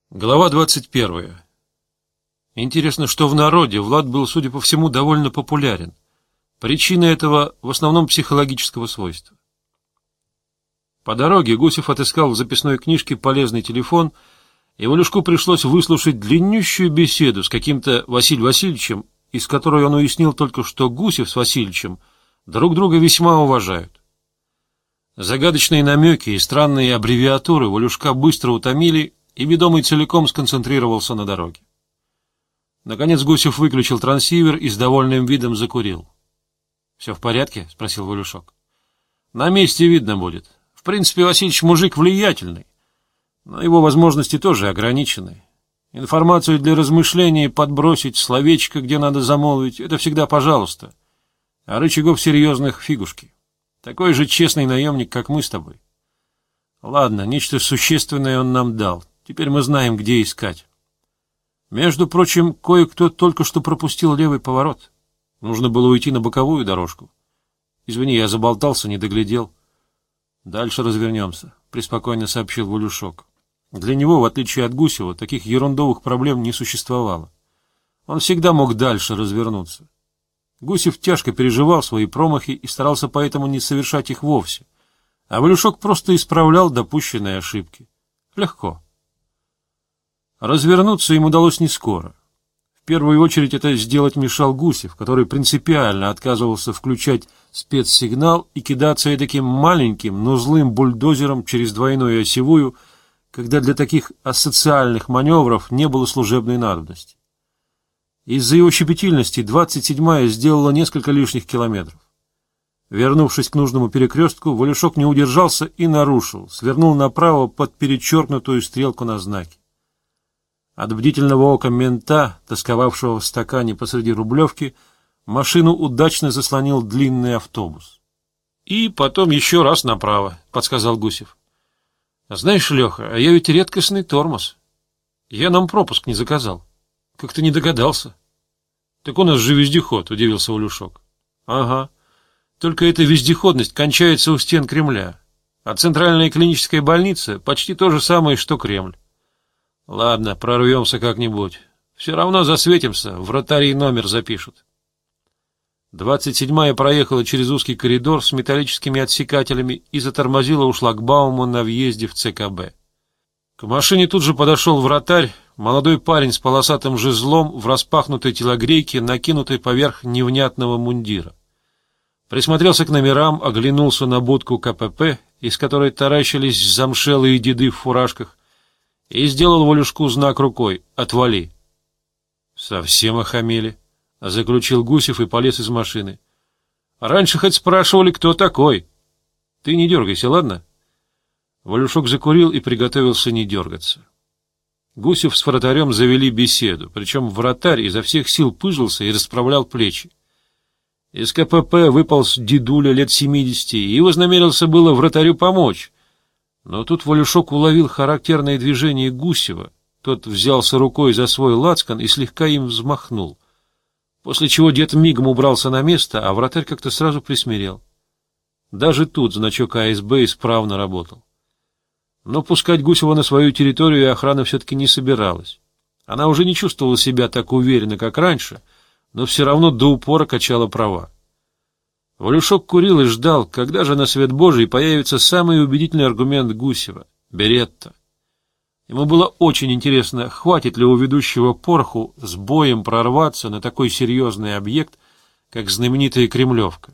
Глава 21. Интересно, что в народе Влад был, судя по всему, довольно популярен. Причина этого в основном психологического свойства. По дороге Гусев отыскал в записной книжке полезный телефон, и Валюшку пришлось выслушать длиннющую беседу с каким-то Василием Васильевичем, из которой он уяснил только, что Гусев с Васильевичем друг друга весьма уважают. Загадочные намеки и странные аббревиатуры Валюшка быстро утомили, и ведомый целиком сконцентрировался на дороге. Наконец Гусев выключил трансивер и с довольным видом закурил. — Все в порядке? — спросил Валюшок. — На месте видно будет. В принципе, Васильич мужик влиятельный, но его возможности тоже ограничены. Информацию для размышлений подбросить, словечко, где надо замолвить — это всегда пожалуйста. А рычагов серьезных — фигушки. Такой же честный наемник, как мы с тобой. Ладно, нечто существенное он нам дал. Теперь мы знаем, где искать. Между прочим, кое-кто только что пропустил левый поворот. Нужно было уйти на боковую дорожку. Извини, я заболтался, не доглядел. Дальше развернемся, — преспокойно сообщил Валюшок. Для него, в отличие от Гусева, таких ерундовых проблем не существовало. Он всегда мог дальше развернуться. Гусев тяжко переживал свои промахи и старался поэтому не совершать их вовсе, а Валюшок просто исправлял допущенные ошибки. Легко. Развернуться им удалось не скоро. В первую очередь это сделать мешал Гусев, который принципиально отказывался включать спецсигнал и кидаться таким маленьким, но злым бульдозером через двойную осевую, когда для таких асоциальных маневров не было служебной надобности. Из-за его щепетильности 27-я сделала несколько лишних километров. Вернувшись к нужному перекрестку, Валюшок не удержался и нарушил, свернул направо под перечеркнутую стрелку на знаке. От бдительного ока мента, тосковавшего в стакане посреди Рублевки, машину удачно заслонил длинный автобус. — И потом еще раз направо, — подсказал Гусев. — Знаешь, Леха, а я ведь редкостный тормоз. Я нам пропуск не заказал. Как ты не догадался? — Так у нас же вездеход, — удивился Валюшок. — Ага. Только эта вездеходность кончается у стен Кремля, а центральная клиническая больница почти то же самое, что Кремль. Ладно, прорвемся как-нибудь. Все равно засветимся, вратари номер запишут. 27-я проехала через узкий коридор с металлическими отсекателями и затормозила у шлагбаума на въезде в ЦКБ. К машине тут же подошел вратарь, молодой парень с полосатым жезлом в распахнутой телогрейке, накинутой поверх невнятного мундира. Присмотрелся к номерам, оглянулся на будку КПП, из которой таращились замшелые деды в фуражках, и сделал Валюшку знак рукой «Отвали». «Совсем охамели», — заключил Гусев и полез из машины. «Раньше хоть спрашивали, кто такой. Ты не дергайся, ладно?» Валюшок закурил и приготовился не дергаться. Гусев с вратарем завели беседу, причем вратарь изо всех сил пыжился и расправлял плечи. Из КПП выполз дедуля лет 70 и вознамерился было вратарю помочь. Но тут Валюшок уловил характерное движение Гусева. Тот взялся рукой за свой лацкан и слегка им взмахнул. После чего дед мигом убрался на место, а вратарь как-то сразу присмирел. Даже тут значок АСБ исправно работал. Но пускать Гусева на свою территорию охрана все-таки не собиралась. Она уже не чувствовала себя так уверенно, как раньше, но все равно до упора качала права. Валюшок курил и ждал, когда же на свет Божий появится самый убедительный аргумент Гусева — Беретта. Ему было очень интересно, хватит ли у ведущего пороху с боем прорваться на такой серьезный объект, как знаменитая Кремлевка.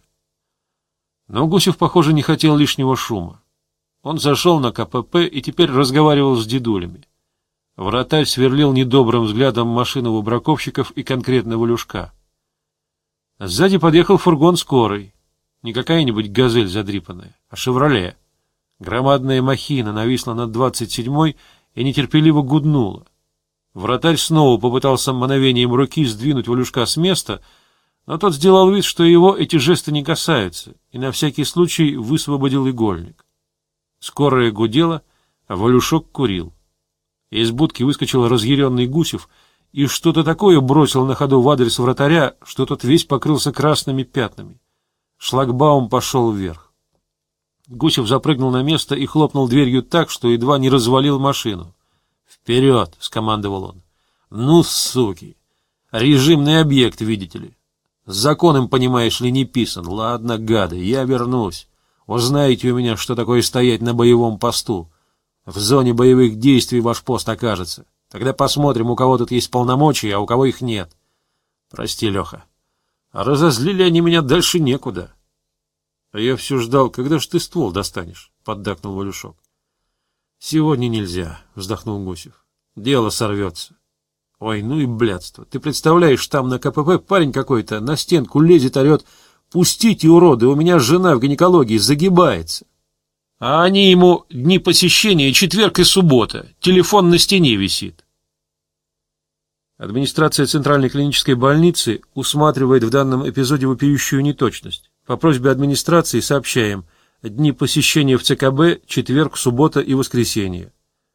Но Гусев, похоже, не хотел лишнего шума. Он зашел на КПП и теперь разговаривал с дедулями. Вратарь сверлил недобрым взглядом машину выбраковщиков и конкретно Валюшка. Сзади подъехал фургон скорой. Не какая-нибудь «Газель» задрипанная, а «Шевроле». Громадная махина нависла над 27-й и нетерпеливо гуднула. Вратарь снова попытался мановением руки сдвинуть Валюшка с места, но тот сделал вид, что его эти жесты не касаются, и на всякий случай высвободил игольник. Скорая гудела, а Валюшок курил. Из будки выскочил разъяренный Гусев и что-то такое бросил на ходу в адрес вратаря, что тот весь покрылся красными пятнами. Шлагбаум пошел вверх. Гусев запрыгнул на место и хлопнул дверью так, что едва не развалил машину. «Вперед!» — скомандовал он. «Ну, суки! Режимный объект, видите ли. С законом, понимаешь ли, не писан. Ладно, гады, я вернусь. Узнаете у меня, что такое стоять на боевом посту. В зоне боевых действий ваш пост окажется. Тогда посмотрим, у кого тут есть полномочия, а у кого их нет. Прости, Леха. А разозлили они меня дальше некуда». «А я все ждал, когда ж ты ствол достанешь?» — поддакнул Валюшок. «Сегодня нельзя», — вздохнул Гусев. «Дело сорвется». «Ой, ну и блядство. Ты представляешь, там на КПП парень какой-то на стенку лезет, орет: «Пустите, уроды, у меня жена в гинекологии загибается». А они ему дни посещения четверг и суббота. Телефон на стене висит. Администрация Центральной клинической больницы усматривает в данном эпизоде вопиющую неточность. По просьбе администрации сообщаем: дни посещения в ЦКБ четверг, суббота и воскресенье.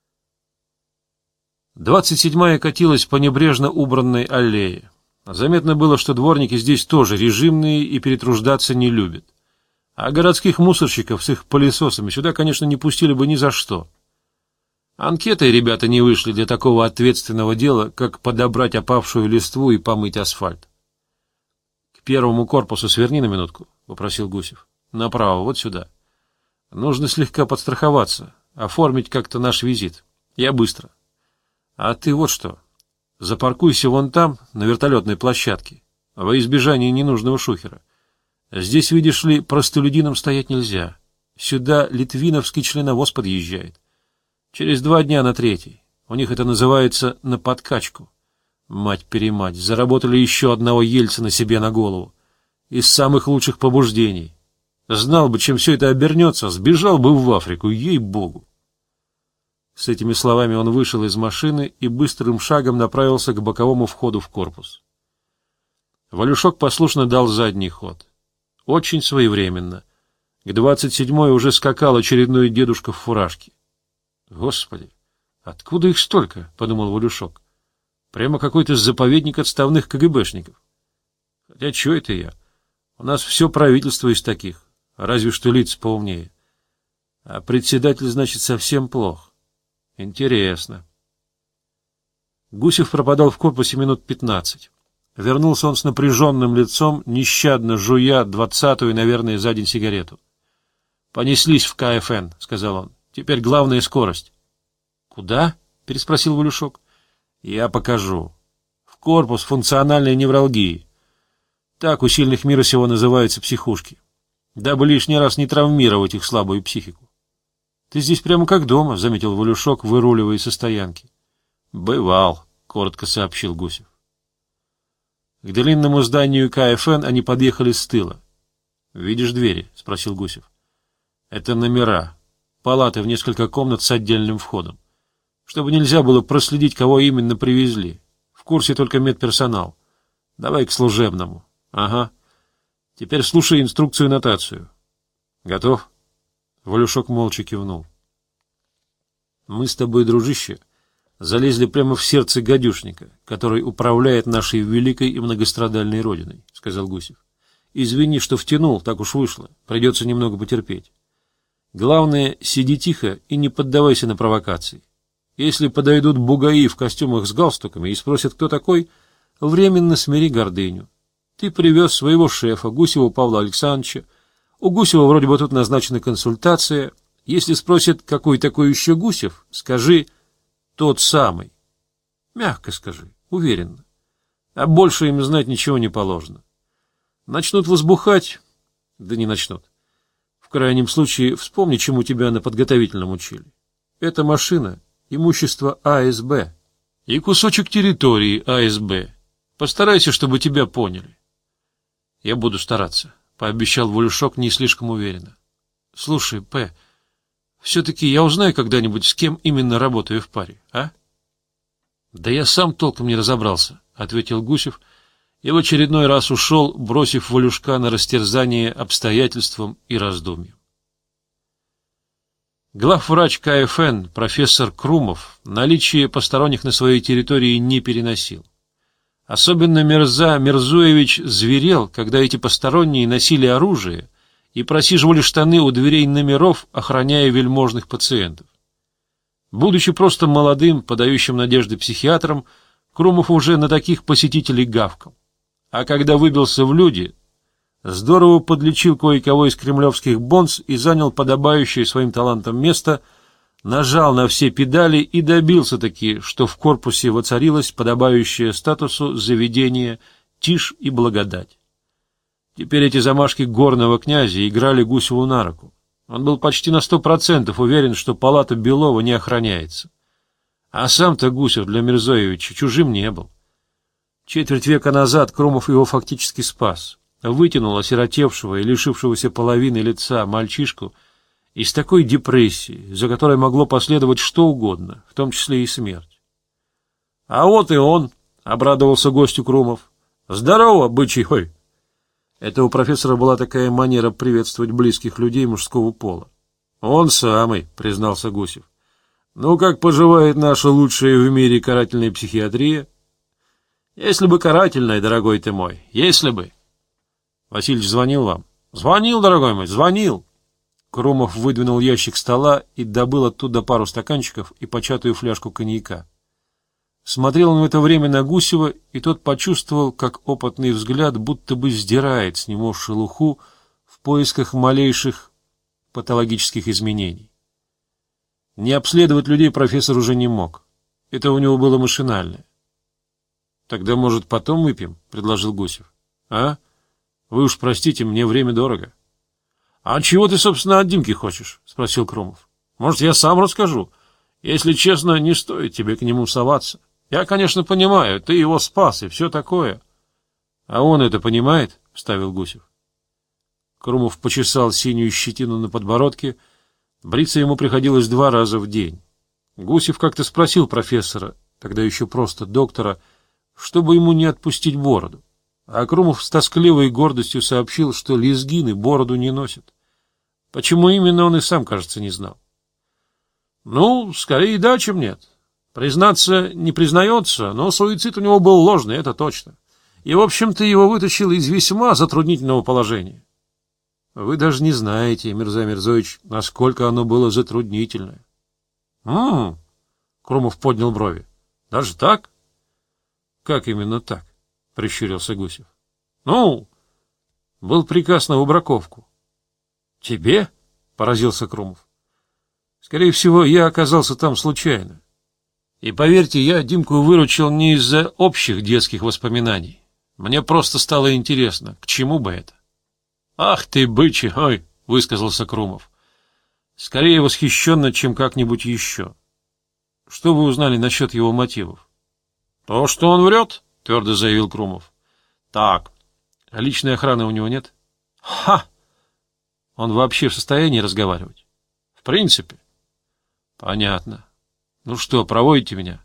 27-я катилась по небрежно убранной аллее. Заметно было, что дворники здесь тоже режимные и перетруждаться не любят. А городских мусорщиков с их пылесосами сюда, конечно, не пустили бы ни за что. Анкетой ребята не вышли для такого ответственного дела, как подобрать опавшую листву и помыть асфальт. — К первому корпусу сверни на минутку, — попросил Гусев. — Направо, вот сюда. Нужно слегка подстраховаться, оформить как-то наш визит. Я быстро. А ты вот что. Запаркуйся вон там, на вертолетной площадке, во избежание ненужного шухера. Здесь, видишь ли, простолюдинам стоять нельзя. Сюда литвиновский членовоз подъезжает. Через 2 дня на 3-й. У них это называется на подкачку. Мать-перемать, заработали еще одного Ельцина себе на голову. Из самых лучших побуждений. Знал бы, чем все это обернется, сбежал бы в Африку, ей-богу. С этими словами он вышел из машины и быстрым шагом направился к боковому входу в корпус. Валюшок послушно дал задний ход. Очень своевременно. К 27-й уже скакал очередной дедушка в фуражке. «Господи, откуда их столько?» — подумал Валюшок. «Прямо какой-то заповедник отставных КГБшников. Хотя чё это я? У нас все правительство из таких, разве что лица поумнее. А председатель, значит, совсем плох. Интересно». Гусев пропадал в корпусе минут 15. Вернулся он с напряженным лицом, нещадно жуя 20-ю, наверное, за день сигарету. «Понеслись в КФН», — сказал он. «Теперь главная скорость». «Куда?» — переспросил Валюшок. «Я покажу. В корпус функциональной невралгии. Так у сильных мира сего называются психушки. Дабы лишний раз не травмировать их слабую психику». «Ты здесь прямо как дома», — заметил Валюшок, выруливая со стоянки. «Бывал», — коротко сообщил Гусев. К длинному зданию КФН они подъехали с тыла. «Видишь двери?» — спросил Гусев. «Это номера. Палаты в несколько комнат с отдельным входом. Чтобы нельзя было проследить, кого именно привезли. В курсе только медперсонал. Давай к служебному». «Ага. Теперь слушай инструкцию-нотацию». «Готов?» Валюшок молча кивнул. «Мы с тобой, дружище, залезли прямо в сердце гадюшника, который управляет нашей великой и многострадальной родиной», — сказал Гусев. «Извини, что втянул, так уж вышло. Придется немного потерпеть. Главное, сиди тихо и не поддавайся на провокации. Если подойдут бугаи в костюмах с галстуками и спросят, кто такой, временно смири гордыню. Ты привез своего шефа, Гусева Павла Александровича. У Гусева вроде бы тут назначена консультация. Если спросят, какой такой еще Гусев, скажи: тот самый. Мягко скажи, уверенно. А больше им знать ничего не положено. Начнут возбухать, да не начнут. В крайнем случае, вспомни, чему тебя на подготовительном учили. Это машина, имущество АСБ и кусочек территории АСБ. Постарайся, чтобы тебя поняли. Я буду стараться, — пообещал Валюшок не слишком уверенно. Слушай, П., все-таки я узнаю когда-нибудь, с кем именно работаю в паре, а? Да я сам толком не разобрался, — ответил Гусев, и в очередной раз ушел, бросив Валюшка на растерзание обстоятельствам и раздумьям. Главврач КФН, профессор Крумов, наличие посторонних на своей территории не переносил. Особенно Мирза Мирзуевич зверел, когда эти посторонние носили оружие и просиживали штаны у дверей номеров, охраняя вельможных пациентов. Будучи просто молодым, подающим надежды психиатром, Крумов уже на таких посетителей гавкал. А когда выбился в люди, здорово подлечил кое-кого из кремлевских бонз и занял подобающее своим талантам место, нажал на все педали и добился-таки, что в корпусе воцарилось подобающее статусу заведение «Тишь и благодать». Теперь эти замашки горного князя играли Гусеву на руку. Он был почти на 100% уверен, что палата Белова не охраняется. А сам-то Гусев для Мирзоевича чужим не был. Четверть века назад Крумов его фактически спас, вытянул осиротевшего и лишившегося половины лица мальчишку из такой депрессии, за которой могло последовать что угодно, в том числе и смерть. — А вот и он, — обрадовался гостю Крумов. — Здорово, бычий хой! Это у профессора была такая манера приветствовать близких людей мужского пола. — Он самый, — признался Гусев. — Ну, как поживает наша лучшая в мире карательная психиатрия? — Если бы карательная, дорогой ты мой, если бы. — Васильевич звонил вам? — Звонил, дорогой мой, звонил. Крумов выдвинул ящик стола и добыл оттуда пару стаканчиков и початую фляжку коньяка. Смотрел он в это время на Гусева, и тот почувствовал, как опытный взгляд будто бы сдирает с него шелуху в поисках малейших патологических изменений. Не обследовать людей профессор уже не мог. Это у него было машинальное. — Тогда, может, потом выпьем? — предложил Гусев. — А? Вы уж простите, мне время дорого. — А чего ты, собственно, от Димки хочешь? — спросил Крумов. — Может, я сам расскажу? Если честно, не стоит тебе к нему соваться. Я, конечно, понимаю, ты его спас и все такое. — А он это понимает? — вставил Гусев. Крумов почесал синюю щетину на подбородке. Бриться ему приходилось 2 раза в день. Гусев как-то спросил профессора, тогда еще просто доктора, чтобы ему не отпустить бороду. А Крумов с тоскливой гордостью сообщил, что лезгины бороду не носят. Почему именно, он и сам, кажется, не знал. — Ну, скорее да, чем нет. Признаться, не признается, но суицид у него был ложный, это точно. И, в общем-то, его вытащил из весьма затруднительного положения. Вы даже не знаете, Мирза Мирзоевич, насколько оно было затруднительное. Крумов поднял брови. — Даже так? — Как именно так? — прищурился Гусев. — Ну, был приказ на выбраковку. — Тебе? — поразился Крумов. — Скорее всего, я оказался там случайно. И поверьте, я Димку выручил не из-за общих детских воспоминаний. Мне просто стало интересно, к чему бы это. — Ах ты, бычий, ой! — высказался Крумов. Скорее восхищенно, чем как-нибудь еще. Что вы узнали насчет его мотивов? — То, что он врет, — твердо заявил Крумов. — Так, а личной охраны у него нет? — Ха! Он вообще в состоянии разговаривать? — В принципе. — Понятно. Ну что, проводите меня?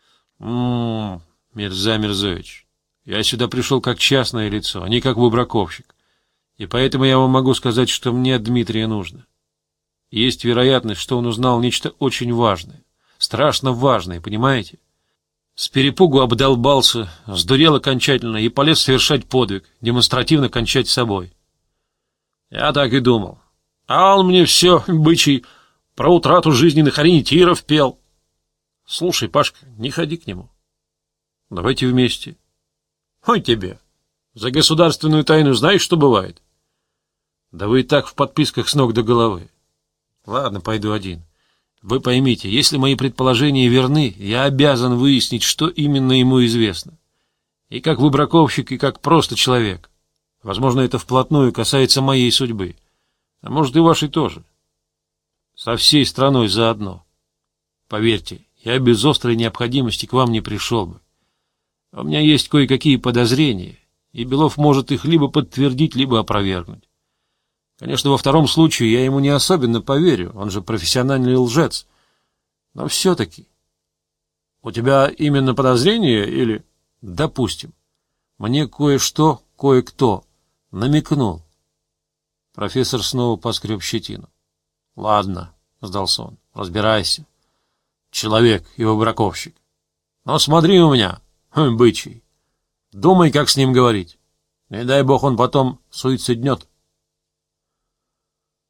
Мирза Мирзоевич, я сюда пришел как частное лицо, а не как выбраковщик. И поэтому я вам могу сказать, что мне от Дмитрия нужно. Есть вероятность, что он узнал нечто очень важное, страшно важное, понимаете? С перепугу обдолбался, сдурел окончательно и полез совершать подвиг, демонстративно кончать собой. Я так и думал. А он мне все, бычий, про утрату жизненных ориентиров пел. Слушай, Пашка, не ходи к нему. Давайте вместе. Ой тебе, за государственную тайну знаешь, что бывает? Да вы и так в подписках с ног до головы. Ладно, пойду один. Вы поймите, если мои предположения верны, я обязан выяснить, что именно ему известно. И как выбраковщик, и как просто человек. Возможно, это вплотную касается моей судьбы. А может, и вашей тоже. Со всей страной заодно. Поверьте, я без острой необходимости к вам не пришел бы. У меня есть кое-какие подозрения, и Белов может их либо подтвердить, либо опровергнуть. Конечно, во втором случае я ему не особенно поверю, он же профессиональный лжец. Но все-таки. У тебя именно подозрение или... Допустим. Мне кое-что, кое-кто намекнул. Профессор снова поскреб щетину. — Ладно, — сдался он, — разбирайся. Человек и выбраковщик. Но смотри у меня, бычий. Думай, как с ним говорить. Не дай бог он потом суициднет.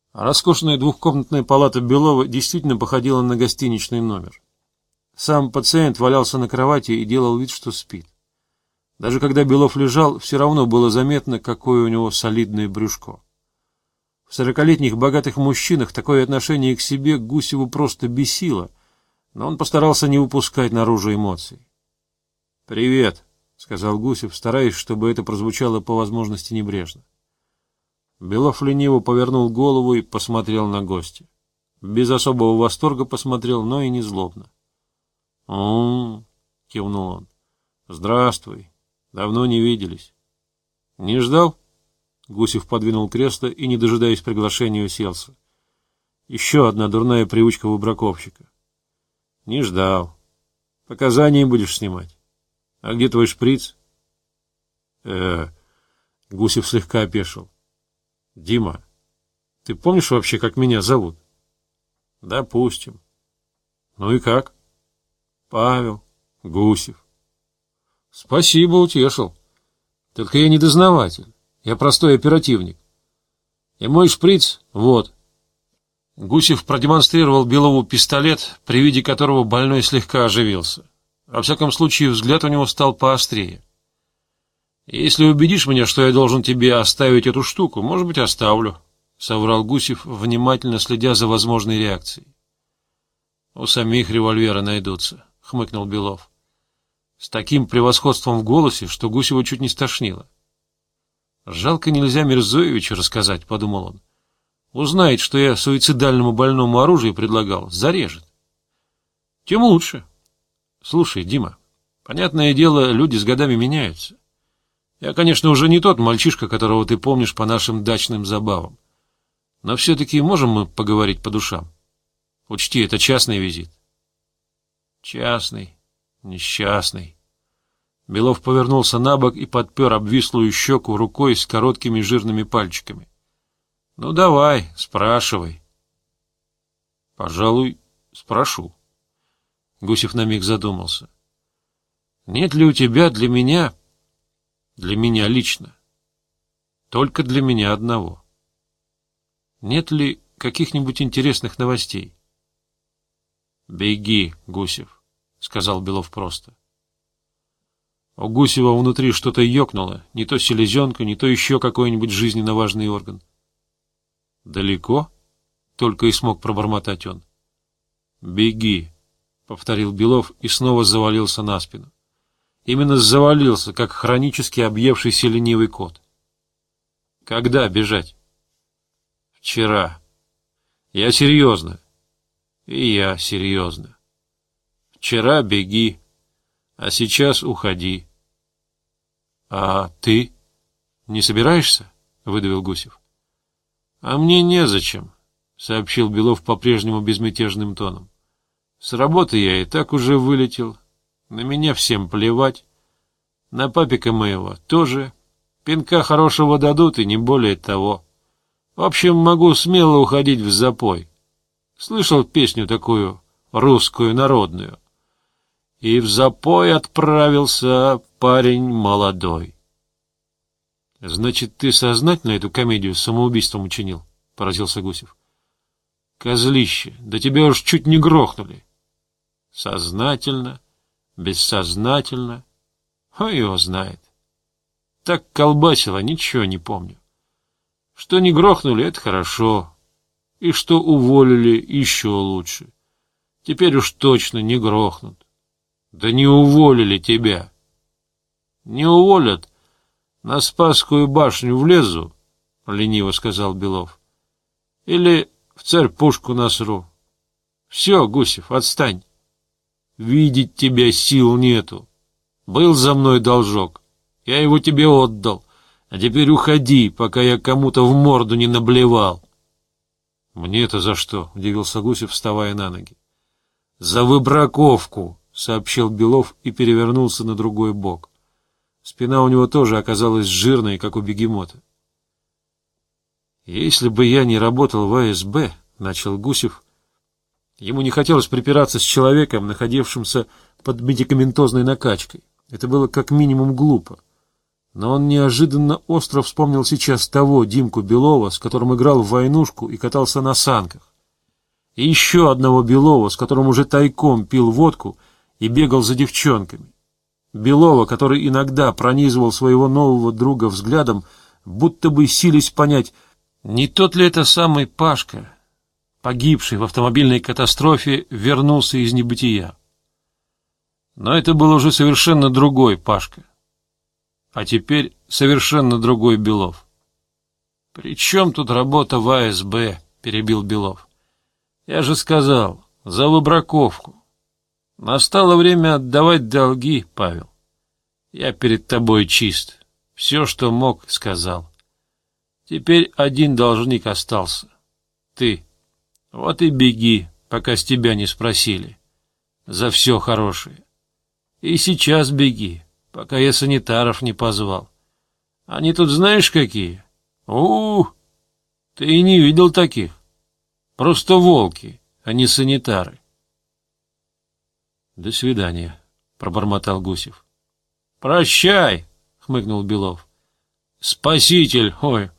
А роскошная двухкомнатная палата Белова действительно походила на гостиничный номер. Сам пациент валялся на кровати и делал вид, что спит. Даже когда Белов лежал, все равно было заметно, какое у него солидное брюшко. В 40-летних богатых мужчинах такое отношение к себе Гусеву просто бесило, но он постарался не выпускать наружу эмоций. «Привет», — сказал Гусев, стараясь, чтобы это прозвучало по возможности небрежно. Белов лениво повернул голову и посмотрел на гостя. Без особого восторга посмотрел, но и не злобно. Кивнул он. «Здравствуй. Давно не виделись». «Не ждал?» Гусев подвинул кресло и, не дожидаясь приглашения, уселся. Еще одна дурная привычка выбраковщика. «Не ждал. Показания будешь снимать. А где твой шприц?» Гусев слегка опешил. «Дима, ты помнишь вообще, как меня зовут?» «Допустим». «Ну и как?» «Павел. Гусев». «Спасибо, утешил. Только я не дознаватель. Я простой оперативник. И мой шприц вот». Гусев продемонстрировал Белову пистолет, при виде которого больной слегка оживился. Во всяком случае, взгляд у него стал поострее. «Если убедишь меня, что я должен тебе оставить эту штуку, может быть, оставлю», — соврал Гусев, внимательно следя за возможной реакцией. «У самих револьверы найдутся», — хмыкнул Белов. С таким превосходством в голосе, что Гусева чуть не стошнило. «Жалко, нельзя Мирзоевичу рассказать», — подумал он. «Узнает, что я суицидальному больному оружие предлагал, зарежет». «Тем лучше. Слушай, Дима, понятное дело, люди с годами меняются. Я, конечно, уже не тот мальчишка, которого ты помнишь по нашим дачным забавам. Но все-таки можем мы поговорить по душам? Учти, это частный визит». «Частный, несчастный». Белов повернулся на бок и подпер обвислую щеку рукой с короткими жирными пальчиками. «Ну, давай, спрашивай». «Пожалуй, спрошу». Гусев на миг задумался. «Нет ли у тебя для меня лично, только для меня одного, нет ли каких-нибудь интересных новостей?» «Беги, Гусев», — сказал Белов просто. У Гусева внутри что-то ёкнуло, не то селезенка, не то еще какой-нибудь жизненно важный орган. «Далеко?» — только и смог пробормотать он. «Беги», — повторил Белов и снова завалился на спину. Именно завалился, как хронически объевшийся ленивый кот. «Когда бежать?» «Вчера. Я серьезно». «И я серьезно. Вчера беги, а сейчас уходи». «А ты не собираешься?» — выдавил Гусев. «А мне незачем», — сообщил Белов по-прежнему безмятежным тоном. «С работы я и так уже вылетел. На меня всем плевать. На папика моего тоже. Пинка хорошего дадут, и не более того. В общем, могу смело уходить в запой. Слышал песню такую, русскую, народную? И в запой отправился парень молодой». «Значит, ты сознательно эту комедию с самоубийством учинил?» — поразился Гусев. «Козлище, да тебя уж чуть не грохнули». «Сознательно, бессознательно, а его знает. Так колбасило, ничего не помню. Что не грохнули, это хорошо, и что уволили, еще лучше. Теперь уж точно не грохнут. Да не уволили тебя». «Не уволят, на Спасскую башню влезу», — лениво сказал Белов. «Или в царь-пушку насру. Все, Гусев, отстань. Видеть тебя сил нету. Был за мной должок, я его тебе отдал, а теперь уходи, пока я кому-то в морду не наблевал». «Мне-то за что?» — удивился Гусев, вставая на ноги. «За выбраковку», — сообщил Белов и перевернулся на другой бок. Спина у него тоже оказалась жирной, как у бегемота. «Если бы я не работал в АСБ», — начал Гусев. Ему не хотелось припираться с человеком, находившимся под медикаментозной накачкой. Это было как минимум глупо. Но он неожиданно остро вспомнил сейчас того Димку Белова, с которым играл в войнушку и катался на санках. И еще одного Белова, с которым уже тайком пил водку и бегал за девчонками. Белова, который иногда пронизывал своего нового друга взглядом, будто бы сились понять, не тот ли это самый Пашка, погибший в автомобильной катастрофе, вернулся из небытия. Но это был уже совершенно другой Пашка. А теперь совершенно другой Белов. «При чем тут работа в АСБ?» — перебил Белов. «Я же сказал, за выбраковку. Настало время отдавать долги, Павел. Я перед тобой чист. Все, что мог, сказал. Теперь один должник остался. Ты. Вот и беги, пока с тебя не спросили. За все хорошее. И сейчас беги, пока я санитаров не позвал. Они тут знаешь какие? Ты и не видел таких. Просто волки, а не санитары». «До свидания», — пробормотал Гусев. «Прощай», — хмыкнул Белов. «Спаситель, ой».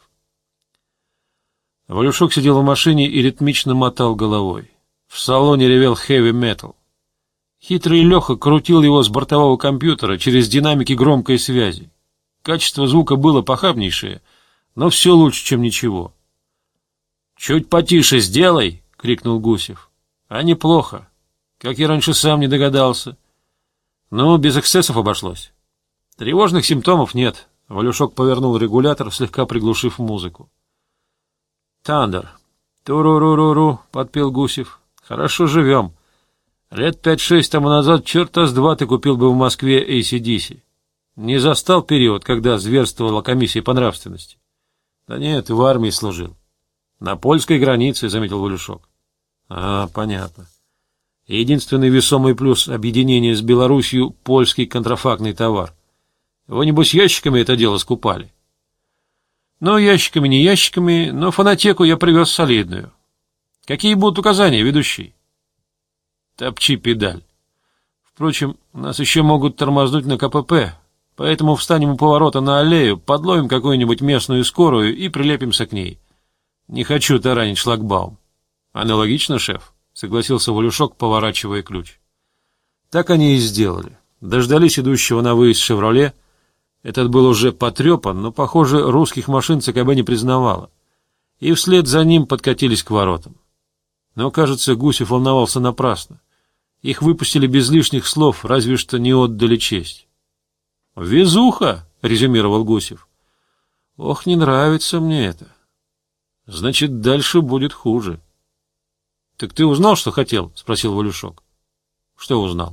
Валюшок сидел в машине и ритмично мотал головой. В салоне ревел хэви-метал. Хитрый Леха крутил его с бортового компьютера через динамики громкой связи. Качество звука было похабнейшее, но все лучше, чем ничего. «Чуть потише сделай!» — крикнул Гусев. «А неплохо. Как я раньше сам не догадался. Ну, без эксцессов обошлось. Тревожных симптомов нет». Валюшок повернул регулятор, слегка приглушив музыку. «Тандер. Туру-ру-ру-ру», — подпел Гусев. «Хорошо живем. Лет 5-6 тому назад черта с два ты купил бы в Москве AC/DC. Не застал период, когда зверствовала комиссия по нравственности?» «Да нет, в армии служил». «На польской границе», — заметил Валюшок. Понятно. Единственный весомый плюс объединения с Белоруссией — польский контрафактный товар. Вы, небось, ящиками это дело скупали?» «Ну, ящиками не ящиками, но фонотеку я привез солидную. Какие будут указания, ведущий?» «Топчи педаль. Впрочем, нас еще могут тормознуть на КПП, поэтому встанем у поворота на аллею, подловим какую-нибудь местную скорую и прилепимся к ней. Не хочу таранить шлагбаум». «Аналогично, шеф», — согласился Валюшок, поворачивая ключ. Так они и сделали. Дождались идущего на выезд «Шевроле». Этот был уже потрепан, но, похоже, русских машин ЦКБ не признавала. И вслед за ним подкатились к воротам. Но, кажется, Гусев волновался напрасно. Их выпустили без лишних слов, разве что не отдали честь. «Везуха!» — резюмировал Гусев. «Ох, не нравится мне это. Значит, дальше будет хуже». «Так ты узнал, что хотел?» — спросил Валюшок. «Что узнал?»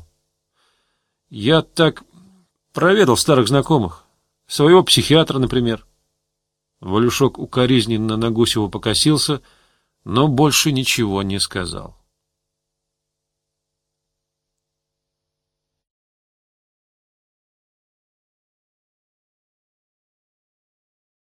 «Я так проведал старых знакомых. Своего психиатра, например». Валюшок укоризненно на Гусева покосился, но больше ничего не сказал.